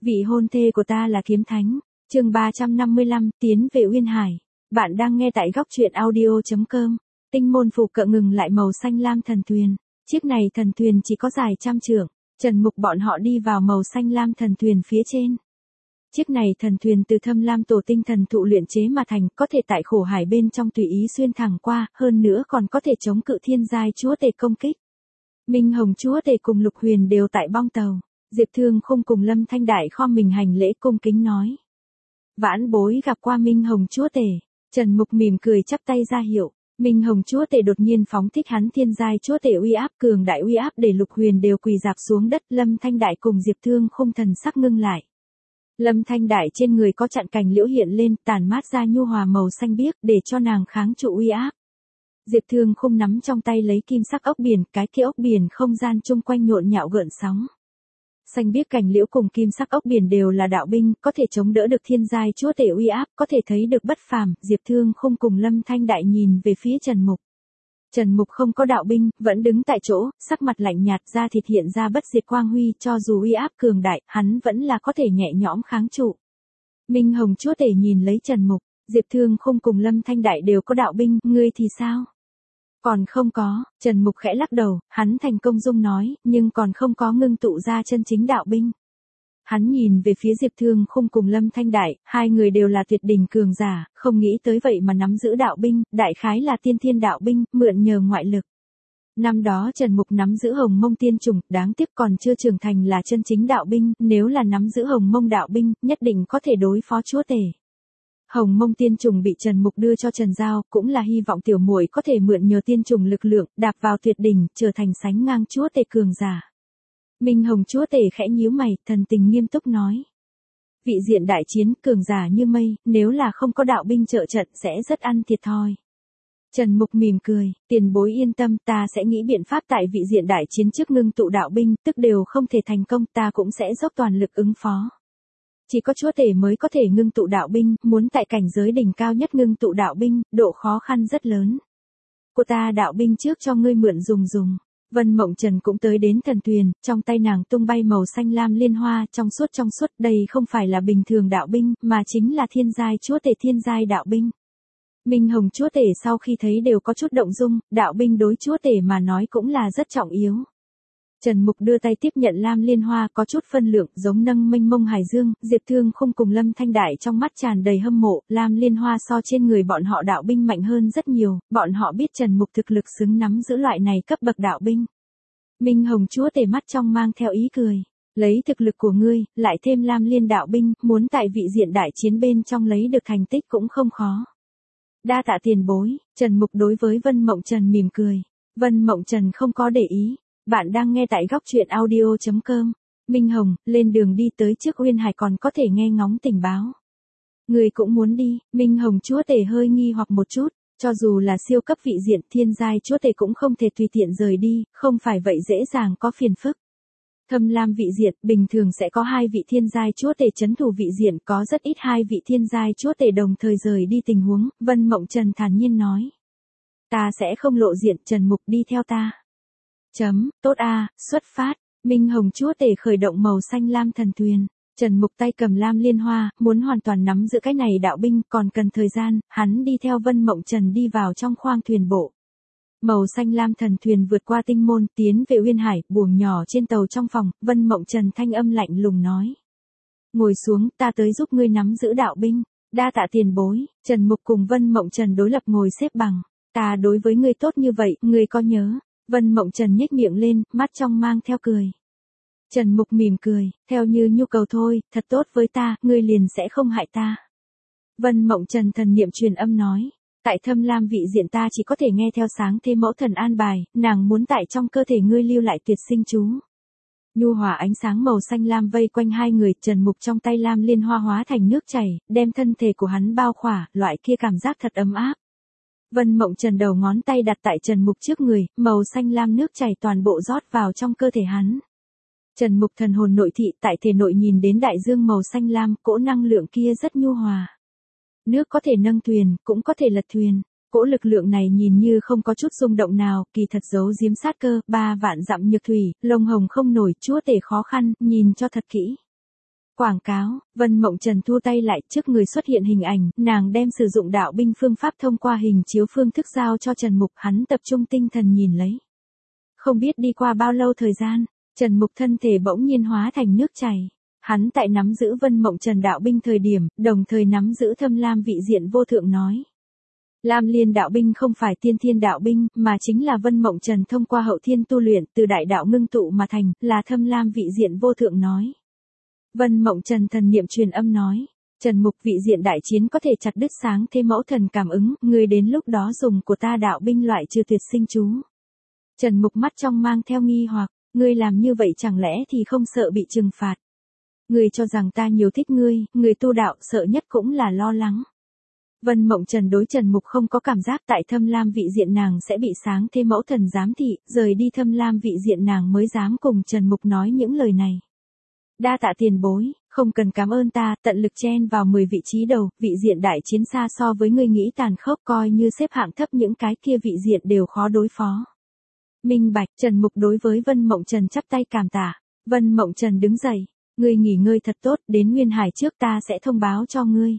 Vị hôn thê của ta là kiếm thánh. Chương 355, tiến về Uyên Hải. Bạn đang nghe tại góc truyện audio.com. Tinh môn phù cận ngừng lại màu xanh lam thần thuyền. Chiếc này thần thuyền chỉ có dài 100 trượng. Trần Mục bọn họ đi vào màu xanh lam thần thuyền phía trên. Chiếc này thần thuyền từ thâm lam tổ tinh thần thụ luyện chế mà thành, có thể tại khổ hải bên trong tùy ý xuyên thẳng qua, hơn nữa còn có thể chống cự thiên giai chúa tể công kích. Minh Hồng chúa tể cùng Lục Huyền đều tại bong tàu. Diệp Thương Khung cùng Lâm Thanh Đại khom mình hành lễ cung kính nói. Vãn bối gặp qua Minh Hồng chúa tể. Trần Mục mỉm cười chắp tay ra hiệu. Minh Hồng chúa tể đột nhiên phóng thích hắn thiên giai chúa tể uy áp cường đại uy áp để Lục Huyền đều quỳ rạp xuống đất. Lâm Thanh Đại cùng Diệp Thương Khung thần sắc ngưng lại. Lâm Thanh Đại trên người có chặn cành liễu hiện lên, tản mát ra nhu hòa màu xanh biếc để cho nàng kháng trụ uy áp. Diệp Thương Khung nắm trong tay lấy kim sắc ốc biển, cái kia ốc biển không gian chung quanh nhộn nhạo gợn sóng. Xanh biếc cành liễu cùng kim sắc ốc biển đều là đạo binh, có thể chống đỡ được thiên giai chúa tể uy áp, có thể thấy được bất phàm. Diệp Thương Khung cùng Lâm Thanh Đại nhìn về phía Trần Mục. Trần Mục không có đạo binh, vẫn đứng tại chỗ, sắc mặt lạnh nhạt, da thịt hiện ra bất diệt quang huy, cho dù uy áp cường đại, hắn vẫn là có thể nhẹ nhõm kháng trụ. Minh Hồng chúa tể nhìn lấy Trần Mục, Diệp Thương Khung cùng Lâm Thanh Đại đều có đạo binh, ngươi thì sao? Còn không có. Trần Mục khẽ lắc đầu, hắn thành công dung nói, nhưng còn không có ngưng tụ ra chân chính đạo binh. Hắn nhìn về phía Diệp Thương Khung cùng Lâm Thanh Đại, hai người đều là tuyệt đỉnh cường giả, không nghĩ tới vậy mà nắm giữ đạo binh, đại khái là tiên thiên đạo binh, mượn nhờ ngoại lực. Năm đó Trần Mục nắm giữ hồng mông tiên trùng, đáng tiếc còn chưa trưởng thành là chân chính đạo binh, nếu là nắm giữ hồng mông đạo binh, nhất định có thể đối phó chúa tể. Hồng mông tiên trùng bị Trần Mục đưa cho Trần Giao, cũng là hy vọng tiểu muội có thể mượn nhờ tiên trùng lực lượng, đạp vào tuyệt đỉnh, trở thành sánh ngang chúa tể cường giả. Minh Hồng chúa tể khẽ nhíu mày, thần tình nghiêm túc nói. Vị diện đại chiến, cường giả như mây, nếu là không có đạo binh trợ trận sẽ rất ăn thiệt thòi. Trần Mục mỉm cười, tiền bối yên tâm, ta sẽ nghĩ biện pháp tại vị diện đại chiến trước ngưng tụ đạo binh, tức đều không thể thành công, ta cũng sẽ dốc toàn lực ứng phó. Chỉ có chúa tể mới có thể ngưng tụ đạo binh, muốn tại cảnh giới đỉnh cao nhất ngưng tụ đạo binh, độ khó khăn rất lớn. Cô ta đạo binh trước cho ngươi mượn dùng. Vân Mộng Trần cũng tới đến thần thuyền, trong tay nàng tung bay màu xanh lam liên hoa, trong suốt, đây không phải là bình thường đạo binh, mà chính là thiên giai chúa tể thiên giai đạo binh. Minh Hồng chúa tể sau khi thấy đều có chút động dung, đạo binh đối chúa tể mà nói cũng là rất trọng yếu. Trần Mục đưa tay tiếp nhận lam liên hoa, có chút phân lượng, giống nâng mênh mông hải dương. Diệp Thương Khung cùng Lâm Thanh Đại trong mắt tràn đầy hâm mộ, lam liên hoa so trên người bọn họ đạo binh mạnh hơn rất nhiều, bọn họ biết Trần Mục thực lực xứng nắm giữ loại này cấp bậc đạo binh. Minh Hồng chúa tể mắt trong mang theo ý cười, lấy thực lực của ngươi, lại thêm lam liên đạo binh, muốn tại vị diện đại chiến bên trong lấy được thành tích cũng không khó. Đa tạ tiền bối. Trần Mục đối với Vân Mộng Trần mỉm cười. Vân Mộng Trần không có để ý. Bạn đang nghe tại góc truyện audio.com. Minh Hồng, lên đường đi tới trước Uyên Hải còn có thể nghe ngóng tình báo. Người cũng muốn đi. Minh Hồng chúa tể hơi nghi hoặc một chút, cho dù là siêu cấp vị diện thiên giai chúa tể cũng không thể tùy tiện rời đi, không phải vậy dễ dàng có phiền phức. Thâm lam vị diện, bình thường sẽ có 2 vị thiên giai chúa tể trấn thủ vị diện, có rất ít 2 vị thiên giai chúa tể đồng thời rời đi tình huống, Vân Mộng Trần thản nhiên nói. Ta sẽ không lộ diện, Trần Mục đi theo ta. Tốt a, xuất phát. Minh Hồng chúa tể khởi động màu xanh lam thần thuyền. Trần Mục tay cầm lam liên hoa, muốn hoàn toàn nắm giữ cái này đạo binh, còn cần thời gian, hắn đi theo Vân Mộng Trần đi vào trong khoang thuyền bộ. Màu xanh lam thần thuyền vượt qua tinh môn, tiến về Uyên Hải, buồng nhỏ trên tàu trong phòng, Vân Mộng Trần thanh âm lạnh lùng nói. Ngồi xuống, ta tới giúp ngươi nắm giữ đạo binh. Đa tạ tiền bối. Trần Mục cùng Vân Mộng Trần đối lập ngồi xếp bằng. Ta đối với ngươi tốt như vậy, ngươi có nhớ? Vân Mộng Trần nhếch miệng lên, mắt trong mang theo cười. Trần Mục mỉm cười, theo như nhu cầu thôi, thật tốt với ta, ngươi liền sẽ không hại ta. Vân Mộng Trần thần niệm truyền âm nói, tại thâm lam vị diện ta chỉ có thể nghe theo sáng thế mẫu thần an bài, nàng muốn tại trong cơ thể ngươi lưu lại tuyệt sinh chú. Nhu hòa ánh sáng màu xanh lam vây quanh hai người, Trần Mục trong tay lam liên hoa hóa thành nước chảy, đem thân thể của hắn bao khỏa, loại kia cảm giác thật ấm áp. Vân Mộng Trần đầu ngón tay đặt tại Trần Mục trước người, màu xanh lam nước chảy toàn bộ rót vào trong cơ thể hắn. Trần Mục thần hồn nội thị tại thể nội nhìn đến đại dương màu xanh lam, cỗ năng lượng kia rất nhu hòa. Nước có thể nâng thuyền, cũng có thể lật thuyền. Cỗ lực lượng này nhìn như không có chút rung động nào, kỳ thật giấu giếm sát cơ, 3 vạn dặm nhược thủy, lông hồng không nổi, chúa tể khó khăn, nhìn cho thật kỹ. Quảng cáo, Vân Mộng Trần thu tay lại, trước người xuất hiện hình ảnh, nàng đem sử dụng đạo binh phương pháp thông qua hình chiếu phương thức giao cho Trần Mục, hắn tập trung tinh thần nhìn lấy. Không biết đi qua bao lâu thời gian, Trần Mục thân thể bỗng nhiên hóa thành nước chảy. Hắn tại nắm giữ Vân Mộng Trần đạo binh thời điểm, đồng thời nắm giữ Thâm Lam vị diện vô thượng nói. Lam Liên đạo binh không phải tiên thiên đạo binh, mà chính là Vân Mộng Trần thông qua hậu thiên tu luyện từ đại đạo ngưng tụ mà thành, là Thâm Lam vị diện vô thượng nói. Vân Mộng Trần thần niệm truyền âm nói. Trần Mục, vị diện đại chiến có thể chặt đứt sáng thế mẫu thần cảm ứng, người đến lúc đó dùng của ta đạo binh loại trừ tuyệt sinh chú. Trần Mục mắt trong mang theo nghi hoặc, ngươi làm như vậy chẳng lẽ thì không sợ bị trừng phạt. Ngươi cho rằng ta nhiều thích ngươi, người tu đạo sợ nhất cũng là lo lắng. Vân Mộng Trần đối Trần Mục không có cảm giác tại Thâm Lam vị diện nàng sẽ bị sáng thế mẫu thần giám thị, rời đi Thâm Lam vị diện nàng mới dám cùng Trần Mục nói những lời này. Đa tạ tiền bối, không cần cảm ơn ta, tận lực chen vào 10 vị trí đầu, vị diện đại chiến xa so với ngươi nghĩ tàn khốc, coi như xếp hạng thấp những cái kia vị diện đều khó đối phó. Minh bạch, Trần Mục đối với Vân Mộng Trần chắp tay cảm tạ. Vân Mộng Trần đứng dậy, ngươi nghỉ ngơi thật tốt, đến Nguyên Hải trước ta sẽ thông báo cho ngươi.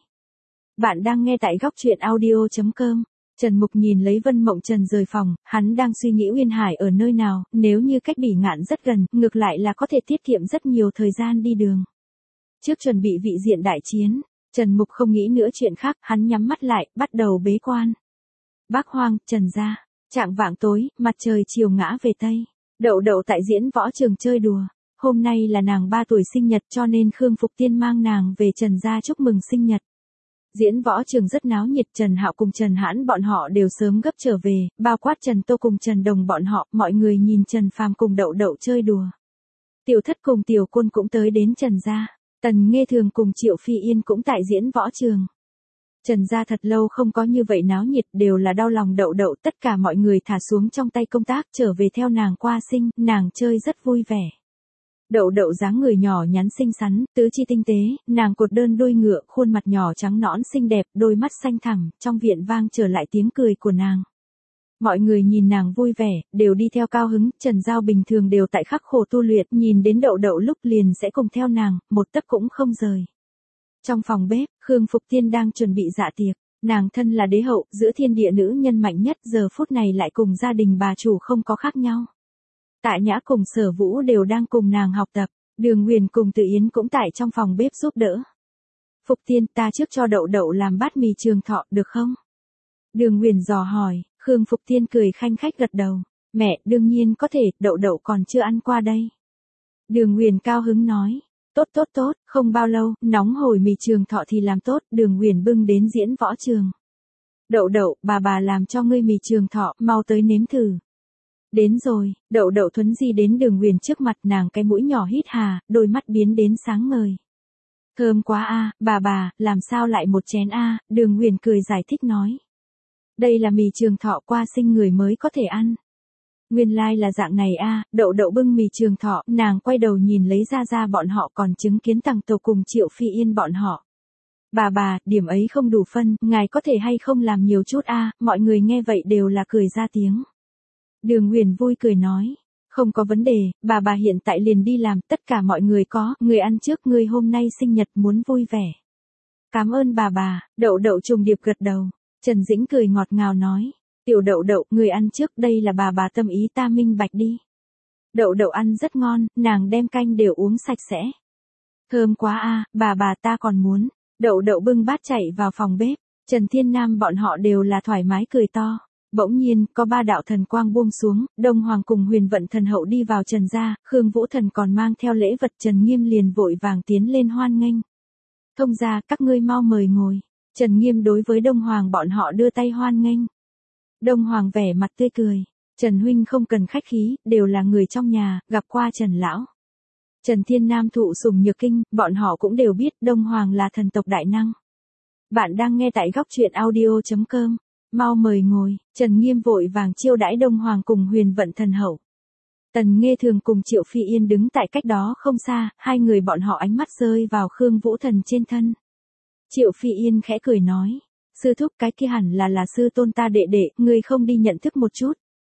Bạn đang nghe tại góc truyện audio.com. Trần Mục nhìn lấy Vân Mộng Trần rời phòng, hắn đang suy nghĩ Uyên Hải ở nơi nào, nếu như cách Bỉ Ngạn rất gần, ngược lại là có thể tiết kiệm rất nhiều thời gian đi đường. Trước chuẩn bị vị diện đại chiến, Trần Mục không nghĩ nữa chuyện khác, hắn nhắm mắt lại, bắt đầu bế quan. Bác Hoang, Trần gia, chạng vạng tối, mặt trời chiều ngã về Tây. Đậu Đậu tại diễn võ trường chơi đùa. Hôm nay là nàng 3 tuổi sinh nhật cho nên Khương Phục Tiên mang nàng về Trần gia chúc mừng sinh nhật. Diễn võ trường rất náo nhiệt, Trần Hạo cùng Trần Hãn bọn họ đều sớm gấp trở về, bao quát Trần Tô cùng Trần Đồng bọn họ, mọi người nhìn Trần Phàm cùng Đậu Đậu chơi đùa. Tiểu Thất cùng Tiểu Côn cũng tới đến Trần gia, Tần Nghê Thường cùng Triệu Phi Yên cũng tại diễn võ trường. Trần gia thật lâu không có như vậy náo nhiệt, đều là đau lòng Đậu Đậu, tất cả mọi người thả xuống trong tay công tác trở về theo nàng qua sinh, nàng chơi rất vui vẻ. Đậu Đậu dáng người nhỏ nhắn xinh xắn, tứ chi tinh tế, nàng cột đơn đuôi ngựa, khuôn mặt nhỏ trắng nõn xinh đẹp, đôi mắt xanh thẳm, trong viện vang trở lại tiếng cười của nàng. Mọi người nhìn nàng vui vẻ, đều đi theo cao hứng, Trần Giao bình thường đều tại khắc khổ tu luyện, nhìn đến Đậu Đậu lúc liền sẽ cùng theo nàng, một tấc cũng không rời. Trong phòng bếp, Khương Phục Tiên đang chuẩn bị dạ tiệc, nàng thân là đế hậu, giữa thiên địa nữ nhân mạnh nhất, giờ phút này lại cùng gia đình bà chủ không có khác nhau. Tạ Nhã cùng Sở Vũ đều đang cùng nàng học tập, Đường Huyền cùng Từ Yến cũng tại trong phòng bếp giúp đỡ. Phục Tiên, ta trước cho Đậu Đậu làm bát mì trường thọ, được không? Đường Huyền dò hỏi, Khương Phục Tiên cười khanh khách gật đầu. Mẹ, đương nhiên có thể, Đậu Đậu còn chưa ăn qua đây. Đường Huyền cao hứng nói, tốt tốt tốt, không bao lâu, nóng hổi mì trường thọ thì làm tốt, Đường Huyền bưng đến diễn võ trường. Đậu Đậu, bà làm cho ngươi mì trường thọ, mau tới nếm thử. Đến rồi, Đậu Đậu thuấn di đến Đường Huyền trước mặt, nàng cái mũi nhỏ hít hà, đôi mắt biến đến sáng ngời. Thơm quá a, bà, làm sao lại một chén a? Đường Huyền cười giải thích nói. Đây là mì trường thọ qua sinh người mới có thể ăn. Nguyên lai là dạng này a, Đậu Đậu bưng mì trường thọ, nàng quay đầu nhìn lấy ra bọn họ còn chứng kiến Tằng Tổ cùng Triệu Phi Yên bọn họ. Bà, điểm ấy không đủ phân, ngài có thể hay không làm nhiều chút a? Mọi người nghe vậy đều là cười ra tiếng. Đường Huyền vui cười nói, không có vấn đề, bà hiện tại liền đi làm, tất cả mọi người có, người ăn trước, người hôm nay sinh nhật muốn vui vẻ. Cảm ơn bà, Đậu Đậu trùng điệp gật đầu. Trần Dĩnh cười ngọt ngào nói, tiểu Đậu Đậu, người ăn trước, đây là bà tâm ý ta minh bạch đi. Đậu Đậu ăn rất ngon, nàng đem canh đều uống sạch sẽ. Thơm quá a, bà ta còn muốn. Đậu Đậu bưng bát chạy vào phòng bếp, Trần Thiên Nam bọn họ đều là thoải mái cười to. Bỗng nhiên, có 3 đạo thần quang buông xuống, Đông Hoàng cùng Huyền Vận thần hậu đi vào Trần gia, Khương Vũ thần còn mang theo lễ vật, Trần Nghiêm liền vội vàng tiến lên hoan nghênh. Thông gia, các ngươi mau mời ngồi. Trần Nghiêm đối với Đông Hoàng bọn họ đưa tay hoan nghênh. Đông Hoàng vẻ mặt tươi cười, Trần huynh không cần khách khí, đều là người trong nhà, gặp qua Trần lão. Trần Thiên Nam thụ sủng nhược kinh, bọn họ cũng đều biết Đông Hoàng là thần tộc đại năng. Bạn đang nghe tại góc truyện audio.com. Mau mời ngồi, Trần Nghiêm vội vàng chiêu đãi Đông Hoàng cùng Huyền Vận thần hậu. Tần Nghê Thường cùng Triệu Phi Yên đứng tại cách đó không xa, hai người bọn họ ánh mắt rơi vào Khương Vũ thần trên thân. Triệu Phi Yên khẽ cười nói, sư thúc, cái kia hẳn là sư tôn ta đệ đệ, ngươi không đi nhận thức một chút.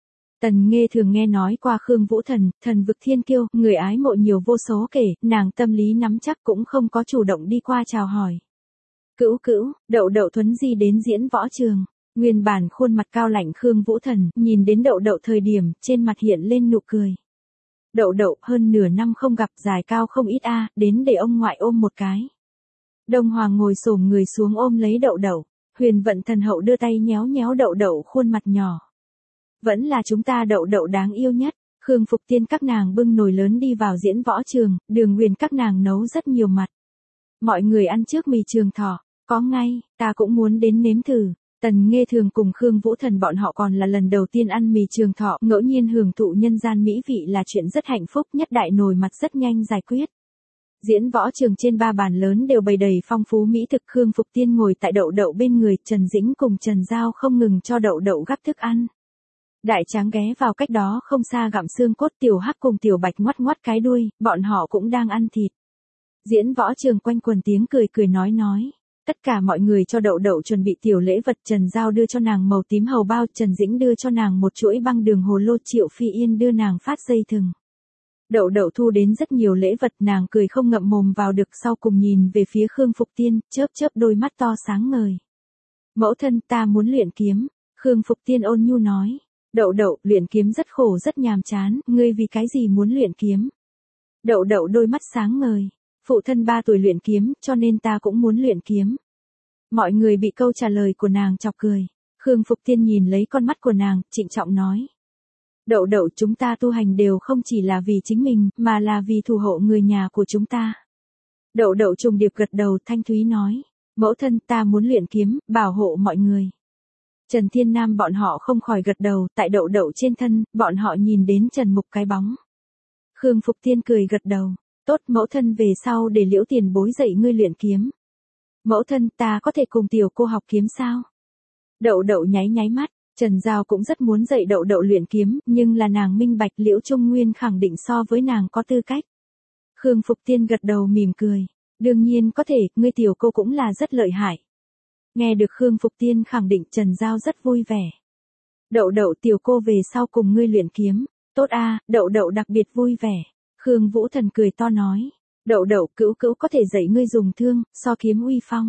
Tần Nghê thường nghe nói qua Khương Vũ Thần, thần vực thiên kiêu, người ái mộ nhiều vô số kể, nàng tâm lý nắm chắc cũng không có chủ động đi qua chào hỏi. Cữu cữu, Đậu Đậu thuấn di đến diễn võ trường. Nguyên bản khuôn mặt cao lạnh Khương Vũ Thần, nhìn đến Đậu Đậu thời điểm, trên mặt hiện lên nụ cười. Đậu Đậu hơn nửa năm không gặp, dài cao không ít đến để ông ngoại ôm một cái. Đông Hoàng ngồi xổm người xuống ôm lấy Đậu Đậu. Huyền Vận Thần Hậu đưa tay nhéo nhéo Đậu Đậu khuôn mặt nhỏ. Vẫn là chúng ta Đậu Đậu đáng yêu nhất. Khương Phục Tiên các nàng bưng nồi lớn đi vào diễn võ trường, Đường Huyền các nàng nấu rất nhiều mặt. Mọi người ăn trước mì trường thọ, có ngay, ta cũng muốn đến nếm thử. Tần Nghê thường cùng Khương Vũ Thần bọn họ còn là lần đầu tiên ăn mì trường thọ, ngẫu nhiên hưởng thụ nhân gian mỹ vị là chuyện rất hạnh phúc, nhất đại nồi mặt rất nhanh giải quyết. Diễn võ trường trên 3 bàn lớn đều bày đầy phong phú mỹ thực. Khương Phục Tiên ngồi tại Đậu Đậu bên người, Trần Dĩnh cùng Trần Giao không ngừng cho Đậu Đậu gắp thức ăn. Đại Tráng ghé vào cách đó không xa gặm xương cốt, Tiểu Hắc cùng Tiểu Bạch ngoắt ngoắt cái đuôi, bọn họ cũng đang ăn thịt. Diễn võ trường quanh quần tiếng cười cười nói. Tất cả mọi người cho Đậu Đậu chuẩn bị tiểu lễ vật. Trần Giao đưa cho nàng màu tím hầu bao, Trần Dĩnh đưa cho nàng một chuỗi băng đường hồ lô, Triệu Phi Yên đưa nàng phát dây thừng. Đậu Đậu thu đến rất nhiều lễ vật, nàng cười không ngậm mồm vào được, sau cùng nhìn về phía Khương Phục Tiên, chớp chớp đôi mắt to sáng ngời. Mẫu thân, ta muốn luyện kiếm. Khương Phục Tiên ôn nhu nói. Đậu Đậu, luyện kiếm rất khổ rất nhàm chán, ngươi vì cái gì muốn luyện kiếm? Đậu Đậu đôi mắt sáng ngời. Phụ thân 3 tuổi luyện kiếm, cho nên ta cũng muốn luyện kiếm. Mọi người bị câu trả lời của nàng chọc cười. Khương Phục Tiên nhìn lấy con mắt của nàng, trịnh trọng nói. Đậu Đậu, chúng ta tu hành đều không chỉ là vì chính mình, mà là vì thủ hộ người nhà của chúng ta. Đậu Đậu trùng điệp gật đầu, thanh thúy nói. Mẫu thân, ta muốn luyện kiếm, bảo hộ mọi người. Trần Thiên Nam bọn họ không khỏi gật đầu, tại Đậu Đậu trên thân, bọn họ nhìn đến Trần Mục cái bóng. Khương Phục Tiên cười gật đầu. Tốt, mẫu thân, về sau để Liễu tiền bối dạy ngươi luyện kiếm. Mẫu thân, ta có thể cùng tiểu cô học kiếm sao? Đậu Đậu nháy nháy mắt, Trần Giao cũng rất muốn dạy Đậu Đậu luyện kiếm, nhưng là nàng minh bạch Liễu Trung Nguyên khẳng định so với nàng có tư cách. Khương Phục Tiên gật đầu mỉm cười. Đương nhiên có thể, ngươi tiểu cô cũng là rất lợi hại. Nghe được Khương Phục Tiên khẳng định, Trần Giao rất vui vẻ. Đậu Đậu, tiểu cô về sau cùng ngươi luyện kiếm. Tốt Đậu Đậu đặc biệt vui vẻ. Khương Vũ Thần cười to nói. Đậu Đậu, cữu cữu có thể dạy ngươi dùng thương, so kiếm uy phong.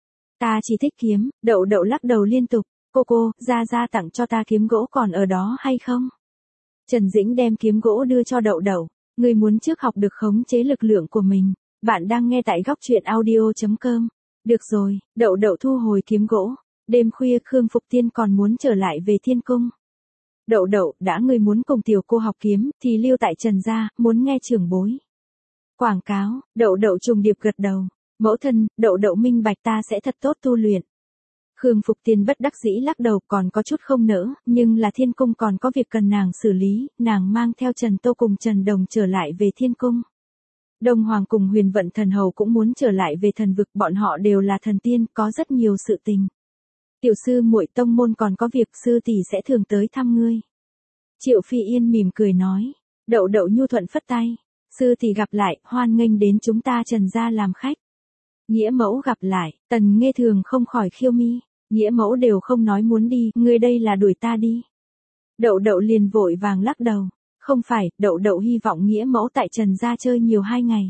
Ta chỉ thích kiếm. Đậu Đậu lắc đầu liên tục. Cô, ra tặng cho ta kiếm gỗ còn ở đó hay không? Trần Dĩnh đem kiếm gỗ đưa cho Đậu Đậu. Ngươi muốn trước học được khống chế lực lượng của mình. Bạn đang nghe tại góc truyện audio.com. Được rồi, Đậu Đậu thu hồi kiếm gỗ. Đêm khuya Khương Phục Tiên còn muốn trở lại về thiên cung. Đậu Đậu, đã ngươi muốn cùng tiểu cô học kiếm, thì lưu tại Trần gia, muốn nghe trưởng bối. Quảng cáo. Đậu Đậu trùng điệp gật đầu. Mẫu thân, Đậu Đậu minh bạch, ta sẽ thật tốt tu luyện. Khương Phục Tiên bất đắc dĩ lắc đầu, còn có chút không nỡ, nhưng là thiên cung còn có việc cần nàng xử lý, nàng mang theo Trần Tô cùng Trần Đồng trở lại về thiên cung. Đông Hoàng cùng Huyền Vận Thần Hầu cũng muốn trở lại về thần vực, bọn họ đều là thần tiên, có rất nhiều sự tình. Tiểu sư muội, tông môn còn có việc, sư tỷ sẽ thường tới thăm ngươi. Triệu Phi Yên mỉm cười nói. Đậu Đậu nhu thuận phất tay. Sư tỷ gặp lại, hoan nghênh đến chúng ta Trần gia làm khách. Nghĩa mẫu gặp lại, Tần Nghê thường không khỏi khiêu mi. Nghĩa mẫu đều không nói muốn đi, ngươi đây là đuổi ta đi. Đậu Đậu liền vội vàng lắc đầu. Không phải, Đậu Đậu hy vọng nghĩa mẫu tại Trần gia chơi nhiều 2 ngày.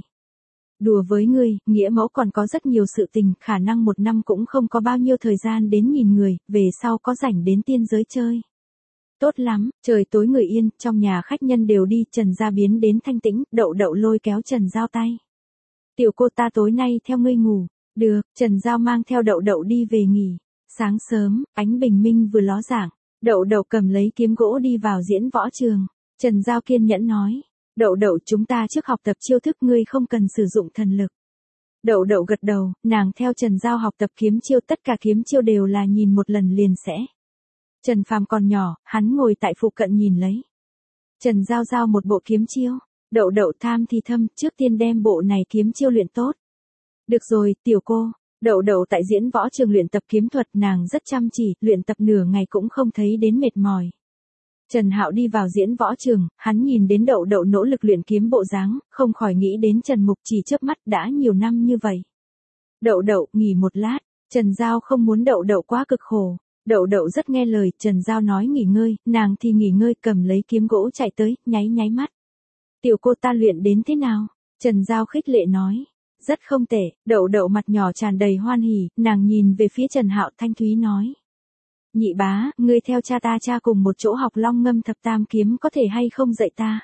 Đùa với ngươi, nghĩa mẫu còn có rất nhiều sự tình, khả năng 1 năm cũng không có bao nhiêu thời gian đến nhìn người, về sau có rảnh đến tiên giới chơi. Tốt lắm, trời tối người yên, trong nhà khách nhân đều đi, Trần gia biến đến thanh tĩnh, Đậu Đậu lôi kéo Trần Giao tay. Tiểu cô, ta tối nay theo ngươi ngủ. Được, Trần Giao mang theo Đậu Đậu đi về nghỉ. Sáng sớm, ánh bình minh vừa ló dạng, Đậu Đậu cầm lấy kiếm gỗ đi vào diễn võ trường. Trần Giao kiên nhẫn nói. Đậu Đậu, chúng ta trước học tập chiêu thức, ngươi không cần sử dụng thần lực. Đậu Đậu gật đầu, nàng theo Trần Giao học tập kiếm chiêu, tất cả kiếm chiêu đều là nhìn một lần liền sẽ. Trần Phàm còn nhỏ, hắn ngồi tại phụ cận nhìn lấy. Trần Giao giao một bộ kiếm chiêu. Đậu Đậu tham thì thâm, trước tiên đem bộ này kiếm chiêu luyện tốt. Được rồi, tiểu cô. Đậu Đậu tại diễn võ trường luyện tập kiếm thuật, nàng rất chăm chỉ, luyện tập nửa ngày cũng không thấy đến mệt mỏi. Trần Hạo đi vào diễn võ trường, hắn nhìn đến Đậu Đậu nỗ lực luyện kiếm bộ dáng, không khỏi nghĩ đến Trần Mục, chỉ chớp mắt đã nhiều năm như vậy. Đậu Đậu, nghỉ một lát, Trần Giao không muốn Đậu Đậu quá cực khổ. Đậu đậu rất nghe lời, Trần Giao nói nghỉ ngơi, nàng thì nghỉ ngơi cầm lấy kiếm gỗ chạy tới, nháy nháy mắt. Tiểu cô ta luyện đến thế nào? Trần Giao khích lệ nói. Rất không tệ, đậu đậu mặt nhỏ tràn đầy hoan hỉ, nàng nhìn về phía Trần Hạo thanh thúy nói. Nhị bá, ngươi theo cha cùng một chỗ học long ngâm thập tam kiếm có thể hay không dạy ta?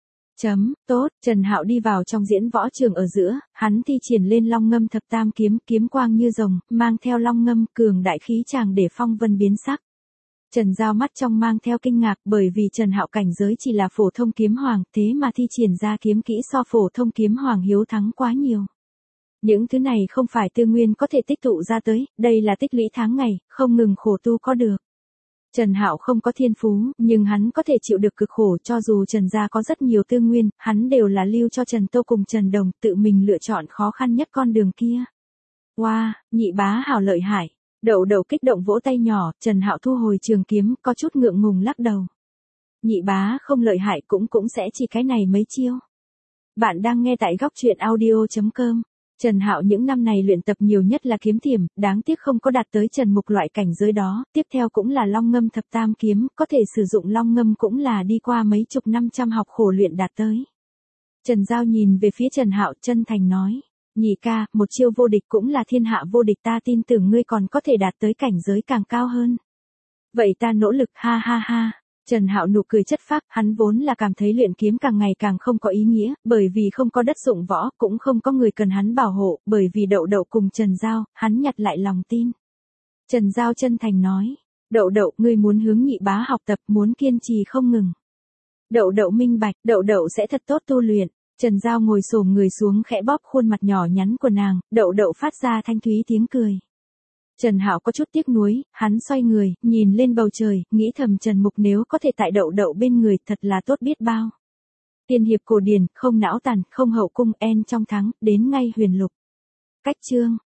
Tốt, Trần Hạo đi vào trong diễn võ trường ở giữa, hắn thi triển lên long ngâm thập tam kiếm, kiếm quang như rồng, mang theo long ngâm cường đại khí tràng để phong vân biến sắc. Trần Giao mắt trong mang theo kinh ngạc bởi vì Trần Hạo cảnh giới chỉ là phổ thông kiếm hoàng, thế mà thi triển ra kiếm kỹ so phổ thông kiếm hoàng hiếu thắng quá nhiều. Những thứ này không phải tư nguyên có thể tích tụ ra tới, đây là tích lũy tháng ngày, không ngừng khổ tu có được. Trần Hạo không có thiên phú, nhưng hắn có thể chịu được cực khổ cho dù Trần gia có rất nhiều tư nguyên, hắn đều là lưu cho Trần Tô cùng Trần Đồng tự mình lựa chọn khó khăn nhất con đường kia. Wow, nhị bá hảo lợi hại. Đậu đậu kích động vỗ tay nhỏ, Trần Hạo thu hồi trường kiếm, có chút ngượng ngùng lắc đầu. Nhị bá không lợi hại cũng sẽ chỉ cái này mấy chiêu. Bạn đang nghe tại góc truyện audio.com. Trần Hạo những năm này luyện tập nhiều nhất là kiếm thiểm, đáng tiếc không có đạt tới Trần Mục loại cảnh giới đó, tiếp theo cũng là long ngâm thập tam kiếm, có thể sử dụng long ngâm cũng là đi qua mấy chục năm trăm học khổ luyện đạt tới. Trần Giao nhìn về phía Trần Hạo chân thành nói, nhị ca, một chiêu vô địch cũng là thiên hạ vô địch, ta tin tưởng ngươi còn có thể đạt tới cảnh giới càng cao hơn. Vậy ta nỗ lực, ha ha ha. Trần Hạo nụ cười chất phác, hắn vốn là cảm thấy luyện kiếm càng ngày càng không có ý nghĩa, bởi vì không có đất dụng võ, cũng không có người cần hắn bảo hộ, bởi vì đậu đậu cùng Trần Giao, hắn nhặt lại lòng tin. Trần Giao chân thành nói, đậu đậu, ngươi muốn hướng nhị bá học tập, muốn kiên trì không ngừng. Đậu đậu minh bạch, đậu đậu sẽ thật tốt tu luyện. Trần Giao ngồi xổm người xuống khẽ bóp khuôn mặt nhỏ nhắn của nàng, đậu đậu phát ra thanh thúy tiếng cười. Trần Hạo có chút tiếc nuối, hắn xoay người, nhìn lên bầu trời, nghĩ thầm Trần Mục nếu có thể tại đậu đậu bên người thật là tốt biết bao. Tiên hiệp cổ điển, không não tàn, không hậu cung, en trong thắng, đến ngay huyền lục. Cách chương.